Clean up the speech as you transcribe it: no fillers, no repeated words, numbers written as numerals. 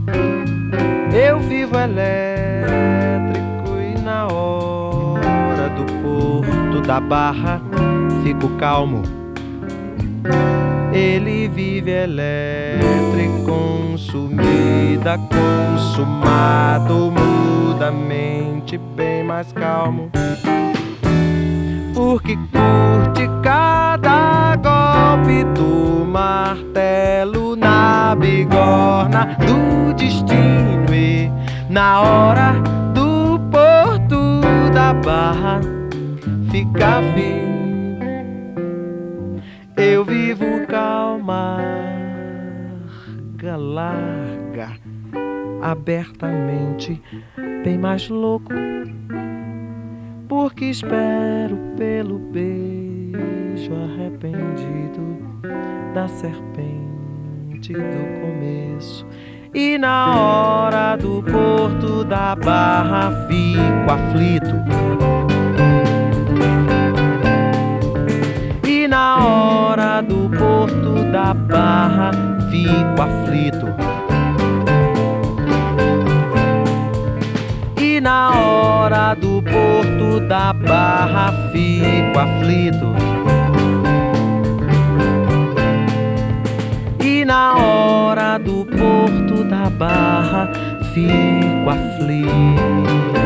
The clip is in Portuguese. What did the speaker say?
Eu vivo elétrico e na hora do Porto da Barra fico calmo. Ele vive elétrico, consumida, consumado, mudamente bem mais calmo. Porque curte cada golpe do martelo na bigorna do destino. E na hora do Porto da Barra fica firme. Eu vivo calma, larga, abertamente, bem mais louco, porque espero pelo beijo arrependido da serpente do começo. E na hora do Porto da Barra fico aflito. E na hora do Porto da Barra fico aflito. E na hora do Porto da Barra fico aflito. E na hora do Porto da Barra fico aflito.